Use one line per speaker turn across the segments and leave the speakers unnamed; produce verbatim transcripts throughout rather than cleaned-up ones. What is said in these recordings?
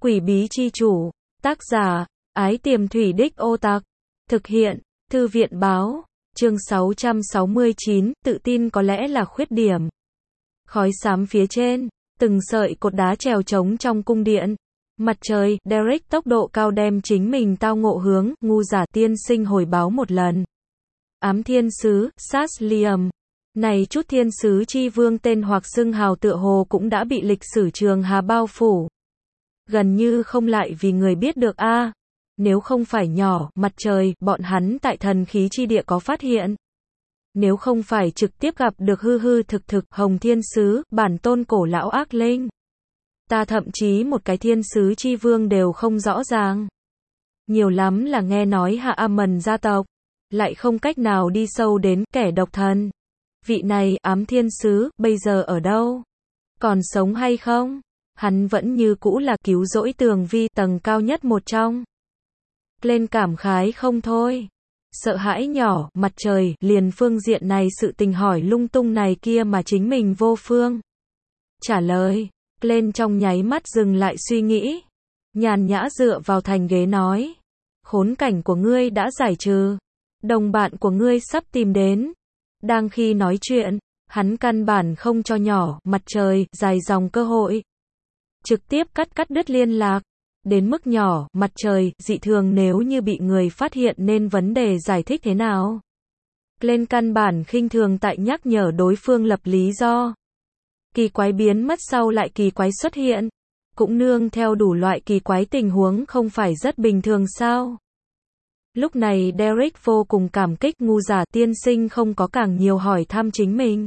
Quỷ bí chi chủ. Tác giả, Ái Tiềm Thủy Đích Ô Tặc. Thực hiện, Thư viện báo. Chương sáu trăm sáu mươi chín, tự tin có lẽ là khuyết điểm. Khói xám phía trên, từng sợi cột đá trèo trống trong cung điện. Mặt trời, Derek tốc độ cao đem chính mình tao ngộ hướng, ngu giả tiên sinh hồi báo một lần. Ám thiên sứ, Saslium. Này chút thiên sứ chi vương tên hoặc xưng hào tựa hồ cũng đã bị lịch sử trường hà bao phủ. Gần như không lại vì người biết được a à, nếu không phải nhỏ, mặt trời, bọn hắn tại thần khí chi địa có phát hiện. Nếu không phải trực tiếp gặp được hư hư thực thực, hồng thiên sứ, bản tôn cổ lão ác linh. Ta thậm chí một cái thiên sứ chi vương đều không rõ ràng. Nhiều lắm là nghe nói hạ Amon gia tộc, lại không cách nào đi sâu đến kẻ độc thần. Vị này, ám thiên sứ, bây giờ ở đâu? Còn sống hay không? Hắn vẫn như cũ là cứu rỗi tường vi tầng cao nhất một trong. Lên cảm khái không thôi. Sợ hãi nhỏ, mặt trời, liền phương diện này sự tình hỏi lung tung này kia mà chính mình vô phương trả lời. Lên trong nháy mắt dừng lại suy nghĩ. Nhàn nhã dựa vào thành ghế nói. Khốn cảnh của ngươi đã giải trừ. Đồng bạn của ngươi sắp tìm đến. Đang khi nói chuyện, hắn căn bản không cho nhỏ, mặt trời, dài dòng cơ hội. Trực tiếp cắt cắt đứt liên lạc. Đến mức nhỏ, mặt trời, dị thường nếu như bị người phát hiện nên vấn đề giải thích thế nào. Lên căn bản khinh thường tại nhắc nhở đối phương lập lý do. Kỳ quái biến mất sau lại kỳ quái xuất hiện. Cũng nương theo đủ loại kỳ quái tình huống không phải rất bình thường sao. Lúc này Derek vô cùng cảm kích ngu giả tiên sinh không có càng nhiều hỏi thăm chính mình.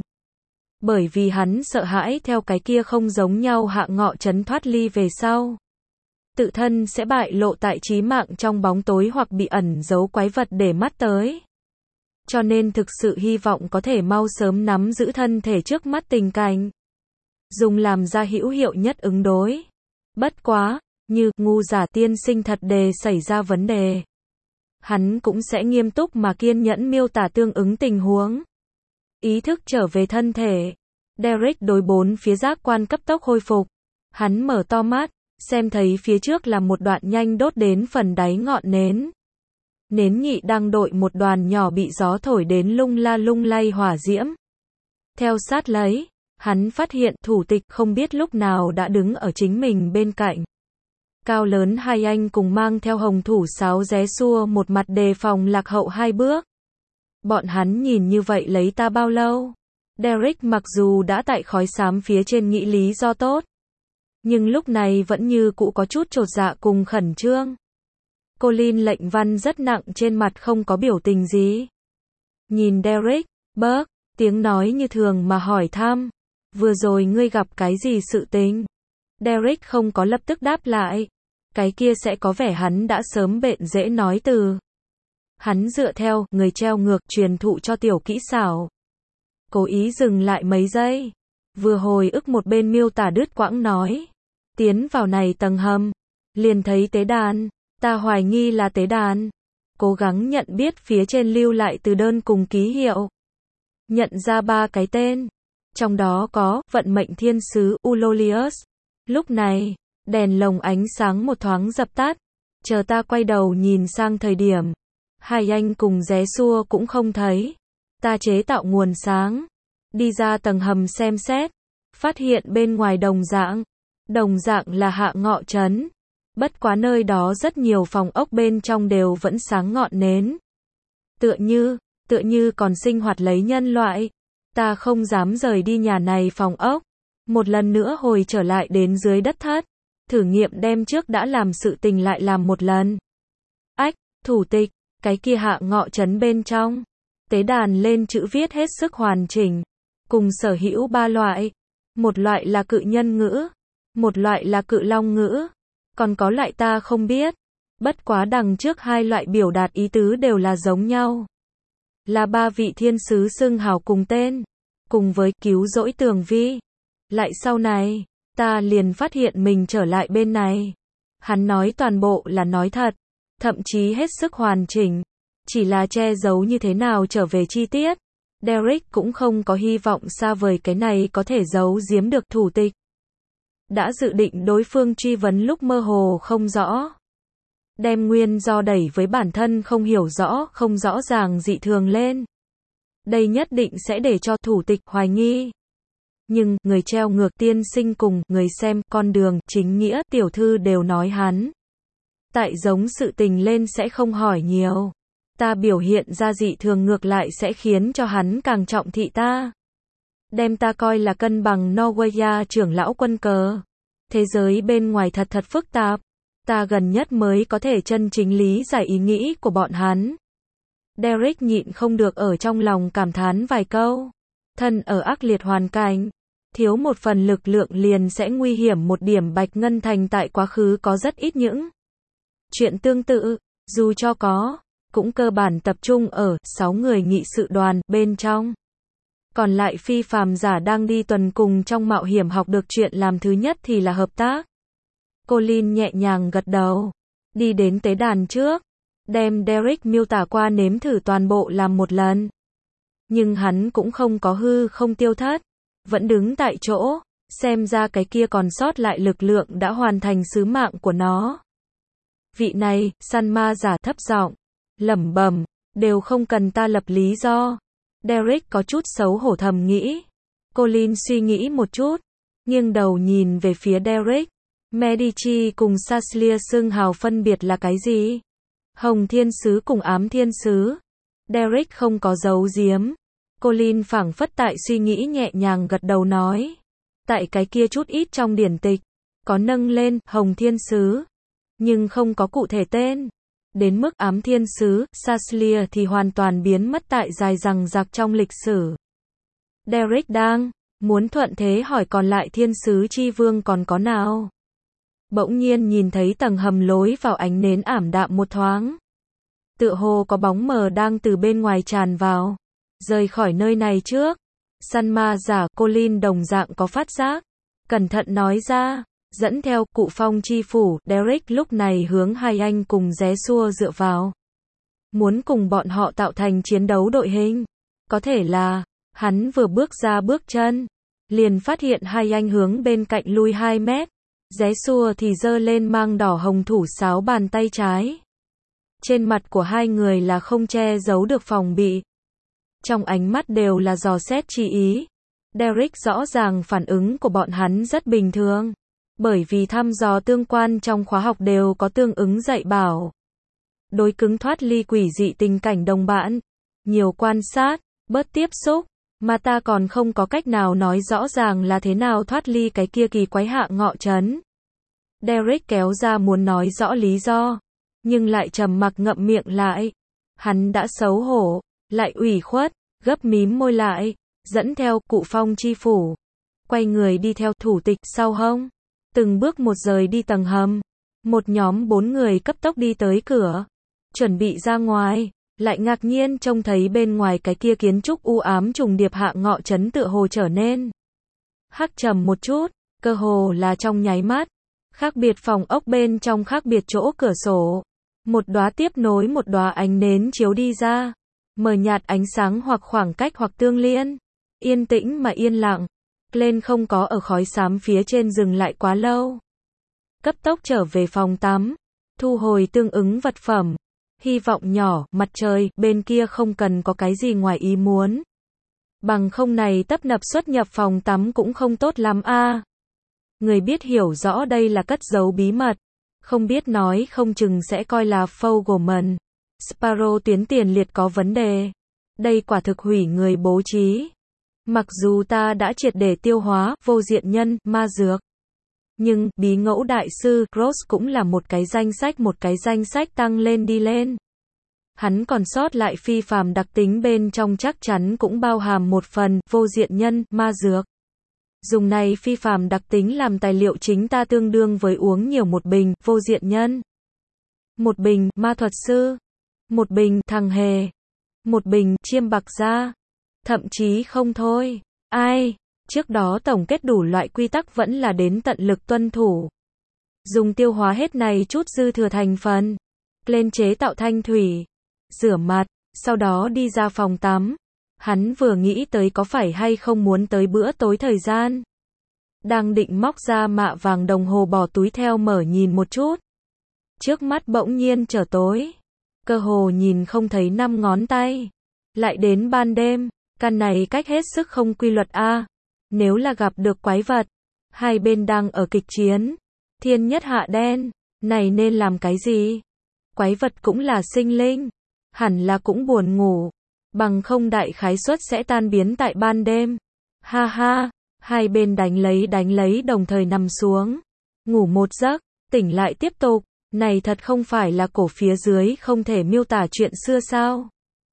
Bởi vì hắn sợ hãi theo cái kia không giống nhau hạ ngọ trấn thoát ly về sau. Tự thân sẽ bại lộ tại chí mạng trong bóng tối hoặc bị ẩn giấu quái vật để mắt tới. Cho nên thực sự hy vọng có thể mau sớm nắm giữ thân thể trước mắt tình cảnh. Dùng làm ra hữu hiệu nhất ứng đối. Bất quá, như ngu giả tiên sinh thật đề xảy ra vấn đề. Hắn cũng sẽ nghiêm túc mà kiên nhẫn miêu tả tương ứng tình huống. Ý thức trở về thân thể. Derek đối bốn phía giác quan cấp tốc hồi phục. Hắn mở to mắt, xem thấy phía trước là một đoạn nhanh đốt đến phần đáy ngọn nến. Nến nhị đang đội một đoàn nhỏ bị gió thổi đến lung la lung lay hỏa diễm. Theo sát lấy, hắn phát hiện thủ tịch không biết lúc nào đã đứng ở chính mình bên cạnh. Cao lớn hai anh cùng mang theo hồng thủ sáo ré xua một mặt đề phòng lạc hậu hai bước. Bọn hắn nhìn như vậy lấy ta bao lâu? Derek mặc dù đã tại khói xám phía trên nghĩ lý do tốt. Nhưng lúc này vẫn như cũ có chút chột dạ cùng khẩn trương. Colin lệnh văn rất nặng trên mặt không có biểu tình gì. Nhìn Derek, bớt, tiếng nói như thường mà hỏi thăm. Vừa rồi ngươi gặp cái gì sự tình? Derek không có lập tức đáp lại. Cái kia sẽ có vẻ hắn đã sớm bện dễ nói từ. Hắn dựa theo, người treo ngược, truyền thụ cho tiểu kỹ xảo. Cố ý dừng lại mấy giây. Vừa hồi ức một bên miêu tả đứt quãng nói. Tiến vào này tầng hầm. Liền thấy tế đàn. Ta hoài nghi là tế đàn. Cố gắng nhận biết phía trên lưu lại từ đơn cùng ký hiệu. Nhận ra ba cái tên. Trong đó có, vận mệnh thiên sứ, Ulolius. Lúc này, đèn lồng ánh sáng một thoáng dập tắt. Chờ ta quay đầu nhìn sang thời điểm. Hai anh cùng ré xua cũng không thấy. Ta chế tạo nguồn sáng. Đi ra tầng hầm xem xét. Phát hiện bên ngoài đồng dạng. Đồng dạng là hạ ngọ trấn. Bất quá nơi đó rất nhiều phòng ốc bên trong đều vẫn sáng ngọn nến. Tựa như, tựa như còn sinh hoạt lấy nhân loại. Ta không dám rời đi nhà này phòng ốc. Một lần nữa hồi trở lại đến dưới đất thất. Thử nghiệm đem trước đã làm sự tình lại làm một lần. Ách, thủ tịch, cái kia hạ ngọ trấn bên trong. Tế đàn lên chữ viết hết sức hoàn chỉnh. Cùng sở hữu ba loại. Một loại là cự nhân ngữ. Một loại là cự long ngữ. Còn có loại ta không biết. Bất quá đằng trước hai loại biểu đạt ý tứ đều là giống nhau. Là ba vị thiên sứ xưng hào cùng tên. Cùng với cứu rỗi tường vi. Lại sau này, ta liền phát hiện mình trở lại bên này. Hắn nói toàn bộ là nói thật. Thậm chí hết sức hoàn chỉnh. Chỉ là che giấu như thế nào trở về chi tiết. Derek cũng không có hy vọng xa vời cái này có thể giấu giếm được thủ tịch. đã dự định đối phương truy vấn lúc mơ hồ không rõ. Đem nguyên do đẩy với bản thân không hiểu rõ, không rõ ràng dị thường lên. Đây nhất định sẽ để cho thủ tịch hoài nghi. Nhưng, người treo ngược tiên sinh cùng, người xem, con đường, chính nghĩa, tiểu thư đều nói hắn. Tại giống sự tình lên sẽ không hỏi nhiều. Ta biểu hiện ra dị thường ngược lại sẽ khiến cho hắn càng trọng thị ta. Đem ta coi là cân bằng Norwegia trưởng lão quân cờ. Thế giới bên ngoài thật thật phức tạp. Ta gần nhất mới có thể chân chính lý giải ý nghĩ của bọn hắn. Derek nhịn không được ở trong lòng cảm thán vài câu. Thân ở ác liệt hoàn cảnh, thiếu một phần lực lượng liền sẽ nguy hiểm một điểm. Bạch Ngân Thành tại quá khứ có rất ít những chuyện tương tự, dù cho có, cũng cơ bản tập trung ở sáu người nghị sự đoàn bên trong. Còn lại phi phàm giả đang đi tuần cùng trong mạo hiểm học được chuyện làm thứ nhất thì là hợp tác. Colin nhẹ nhàng gật đầu, đi đến tế đàn trước, đem Derek miêu tả qua nếm thử toàn bộ làm một lần. Nhưng hắn cũng không có hư không tiêu thất, vẫn đứng tại chỗ, xem ra cái kia còn sót lại lực lượng đã hoàn thành sứ mạng của nó. Vị này, săn ma giả thấp giọng, lẩm bẩm, đều không cần ta lập lý do. Derek có chút xấu hổ thầm nghĩ. Colin suy nghĩ một chút, nghiêng đầu nhìn về phía Derek. Medici cùng Saslia xưng hào phân biệt là cái gì? Hồng thiên sứ cùng ám thiên sứ. Derek không có giấu giếm. Colin phảng phất tại suy nghĩ nhẹ nhàng gật đầu nói. Tại cái kia chút ít trong điển tịch, có nâng lên Hồng thiên sứ, nhưng không có cụ thể tên. Đến mức ám thiên sứ, Saslia thì hoàn toàn biến mất tại dài dằng dặc trong lịch sử. Derek đang muốn thuận thế hỏi còn lại thiên sứ chi vương còn có nào. Bỗng nhiên nhìn thấy tầng hầm lối vào ánh nến ảm đạm một thoáng. Tựa hồ có bóng mờ đang từ bên ngoài tràn vào. Rời khỏi nơi này trước. Săn ma giả Colin đồng dạng có phát giác. Cẩn thận nói ra. Dẫn theo cụ phong chi phủ, Derek lúc này hướng hai anh cùng ré xua dựa vào. Muốn cùng bọn họ tạo thành chiến đấu đội hình. Có thể là, hắn vừa bước ra bước chân, liền phát hiện hai anh hướng bên cạnh lui hai mét. Ré xua thì giơ lên mang đỏ hồng thủ sáo bàn tay trái. Trên mặt của hai người là không che giấu được phòng bị. Trong ánh mắt đều là dò xét chi ý. Derek rõ ràng phản ứng của bọn hắn rất bình thường. Bởi vì thăm dò tương quan trong khóa học đều có tương ứng dạy bảo. Đối cứng thoát ly quỷ dị tình cảnh đồng bạn. Nhiều quan sát, bớt tiếp xúc. Mà ta còn không có cách nào nói rõ ràng là thế nào thoát ly cái kia kỳ quái hạ ngọ trấn. Derek kéo ra muốn nói rõ lý do. Nhưng lại trầm mặc ngậm miệng lại. Hắn đã xấu hổ, lại ủy khuất, gấp mím môi lại, dẫn theo cụ phong chi phủ. Quay người đi theo thủ tịch sau hông. Từng bước một rời đi tầng hầm. Một nhóm bốn người cấp tốc đi tới cửa. Chuẩn bị ra ngoài. Lại ngạc nhiên trông thấy bên ngoài cái kia kiến trúc u ám trùng điệp hạ ngọ trấn tựa hồ trở nên hắc trầm một chút. Cơ hồ là trong nháy mắt. Khác biệt phòng ốc bên trong khác biệt chỗ cửa sổ. Một đóa tiếp nối một đóa ánh nến chiếu đi ra. Mờ nhạt ánh sáng hoặc khoảng cách hoặc tương liên. Yên tĩnh mà yên lặng. Lên không có ở khói xám phía trên dừng lại quá lâu. Cấp tốc trở về phòng tắm. Thu hồi tương ứng vật phẩm. Hy vọng nhỏ, mặt trời, bên kia không cần có cái gì ngoài ý muốn. Bằng không này tấp nập xuất nhập phòng tắm cũng không tốt lắm a. À. Người biết hiểu rõ đây là cất giấu bí mật. Không biết nói không chừng sẽ coi là Fogelman. Sparrow tuyến tiền liệt có vấn đề. Đây quả thực hủy người bố trí. Mặc dù ta đã triệt để tiêu hóa, vô diện nhân, ma dược. Nhưng, bí ngẫu đại sư, Gross cũng là một cái danh sách một cái danh sách tăng lên đi lên. Hắn còn sót lại phi phàm đặc tính bên trong chắc chắn cũng bao hàm một phần, vô diện nhân, ma dược. Dùng này phi phàm đặc tính làm tài liệu chính ta tương đương với uống nhiều một bình, vô diện nhân. Một bình, ma thuật sư. Một bình, thằng hề. Một bình, chiêm bạc gia. Thậm chí không thôi. Ai? Trước đó tổng kết đủ loại quy tắc vẫn là đến tận lực tuân thủ. Dùng tiêu hóa hết này chút dư thừa thành phần. Lên chế tạo thanh thủy. Rửa mặt. Sau đó đi ra phòng tắm. Hắn vừa nghĩ tới có phải hay không muốn tới bữa tối thời gian. đang định móc ra mạ vàng đồng hồ bỏ túi theo mở nhìn một chút. Trước mắt bỗng nhiên trở tối, cơ hồ nhìn không thấy năm ngón tay. Lại đến ban đêm, căn này cách hết sức không quy luật a. Nếu là gặp được quái vật, hai bên đang ở kịch chiến, thiên nhất hạ đen, này nên làm cái gì? Quái vật cũng là sinh linh, hẳn là cũng buồn ngủ, bằng không đại khái suất sẽ tan biến tại ban đêm. Ha ha, hai bên đánh lấy đánh lấy đồng thời nằm xuống, ngủ một giấc, tỉnh lại tiếp tục, này thật không phải là cổ phía dưới không thể miêu tả chuyện xưa sao?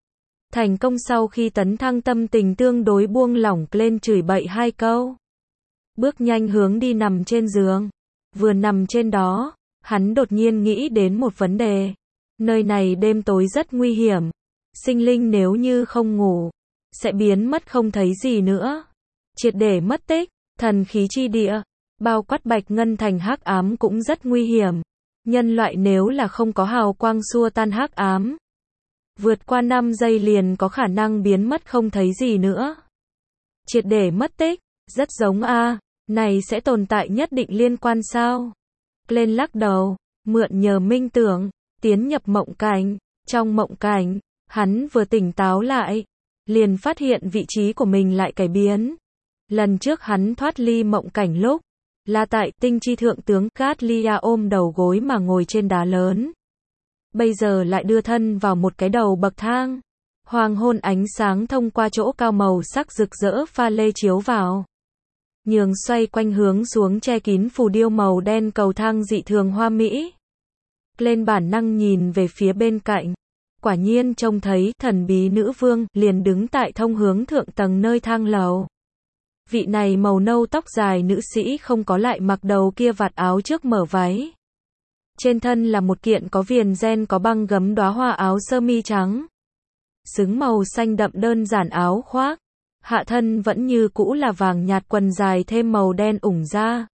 Thành công sau khi tấn thăng tâm tình tương đối buông lỏng lên chửi bậy hai câu. Bước nhanh hướng đi nằm trên giường. Vừa nằm trên đó, hắn đột nhiên nghĩ đến một vấn đề. Nơi này đêm tối rất nguy hiểm. Sinh linh nếu như không ngủ, sẽ biến mất không thấy gì nữa. Triệt để mất tích, thần khí chi địa, bao quát bạch ngân thành hắc ám cũng rất nguy hiểm. Nhân loại nếu là không có hào quang xua tan hắc ám, vượt qua năm giây liền có khả năng biến mất không thấy gì nữa. Triệt để mất tích, rất giống a, này sẽ tồn tại nhất định liên quan sao? Lên lắc đầu, mượn nhờ minh tưởng, tiến nhập mộng cảnh, trong mộng cảnh, hắn vừa tỉnh táo lại, liền phát hiện vị trí của mình lại cải biến. Lần trước hắn thoát ly mộng cảnh lúc, là tại tinh chi thượng tướng Gatlia ôm đầu gối mà ngồi trên đá lớn. Bây giờ lại đưa thân vào một cái đầu bậc thang. Hoàng hôn ánh sáng thông qua chỗ cao màu sắc rực rỡ pha lê chiếu vào. Nhường xoay quanh hướng xuống che kín phù điêu màu đen cầu thang dị thường hoa mỹ. Lên bản năng nhìn về phía bên cạnh. Quả nhiên trông thấy thần bí nữ vương liền đứng tại thông hướng thượng tầng nơi thang lầu. Vị này màu nâu tóc dài nữ sĩ không có lại mặc đầu kia vạt áo trước mở váy. Trên thân là một kiện có viền ren có băng gấm đóa hoa áo sơ mi trắng. Xứng màu xanh đậm đơn giản áo khoác. Hạ thân vẫn như cũ là vàng nhạt quần dài thêm màu đen ủng da.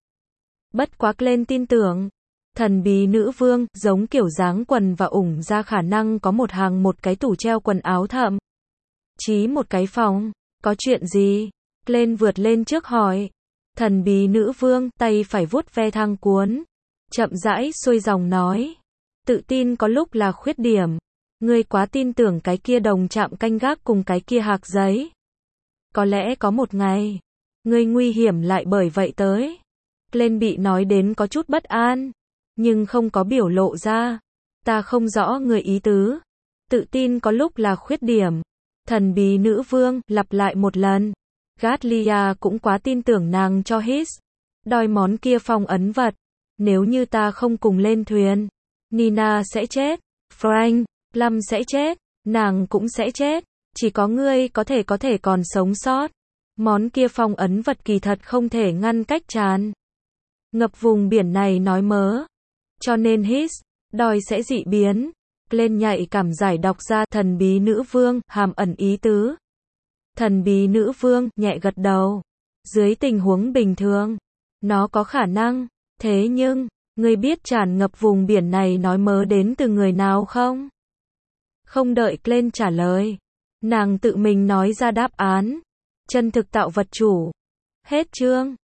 Bất quá lên tin tưởng, thần bí nữ vương giống kiểu dáng quần và ủng da khả năng có một hàng một cái tủ treo quần áo thậm chí một cái phòng. Có chuyện gì? Lên vượt lên trước hỏi. Thần bí nữ vương tay phải vuốt ve thang cuốn, chậm rãi xuôi dòng nói. Tự tin có lúc là khuyết điểm. Ngươi quá tin tưởng cái kia đồng chạm canh gác cùng cái kia hạc giấy. Có lẽ có một ngày, ngươi nguy hiểm lại bởi vậy tới. Lên bị nói đến có chút bất an, nhưng không có biểu lộ ra. Ta không rõ người ý tứ. Tự tin có lúc là khuyết điểm. Thần bí nữ vương lặp lại một lần. Gatlia cũng quá tin tưởng nàng cho hít. Đòi món kia phong ấn vật. Nếu như ta không cùng lên thuyền, Nina sẽ chết, Frank, Lâm sẽ chết, nàng cũng sẽ chết. Chỉ có ngươi có thể có thể còn sống sót. Món kia phong ấn vật kỳ thật không thể ngăn cách tràn ngập vùng biển này nói mớ. Cho nên hít, đòi sẽ dị biến. Lên nhạy cảm giải đọc ra thần bí nữ vương, hàm ẩn ý tứ. Thần bí nữ vương, nhẹ gật đầu. Dưới tình huống bình thường, nó có khả năng. Thế nhưng, ngươi biết tràn ngập vùng biển này nói mớ đến từ người nào không? Không đợi lên trả lời. Nàng tự mình nói ra đáp án. Chân thực tạo vật chủ. Hết chương.